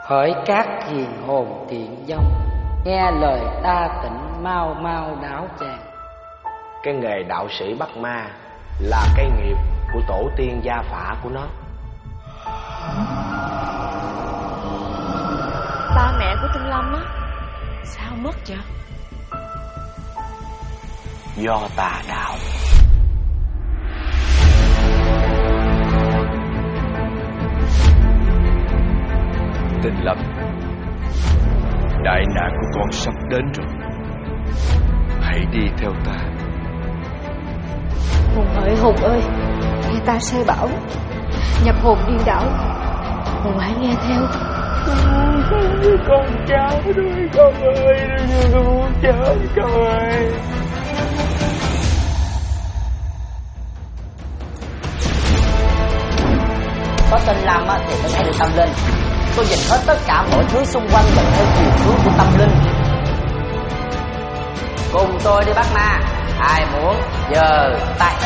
Hỡi các hiền hồn thiện vong, nghe lời ta tỉnh mau mau đảo tràng. Cái nghề đạo sĩ bắt ma là cái nghiệp của tổ tiên gia phả của nó. Ba mẹ của Tinh Lâm á, sao mất vậy? Do tà đạo. Tinh Lâm, đại nạn của con sắp đến rồi. Hãy đi theo ta. Hùng ơi, nghe ta sai bảo, nhập hồn điên đảo, Hùng hãy nghe theo. Con cháu đuổi con ơi, con cháu con ơi. Có Tinh Lâm á thì mới thấy được tâm linh. Tôi nhìn hết tất cả mọi thứ xung quanh dần theo chiều hướng của tâm linh. Cùng tôi đi bắt ma, ai muốn giơ tay.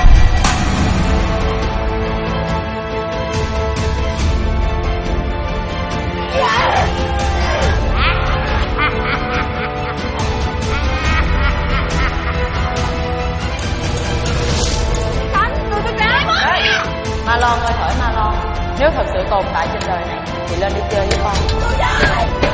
Ma Lon ơi, hỡi Ma Lon, nếu thật sự tồn tại trên đời này thì lên đi chơi với con.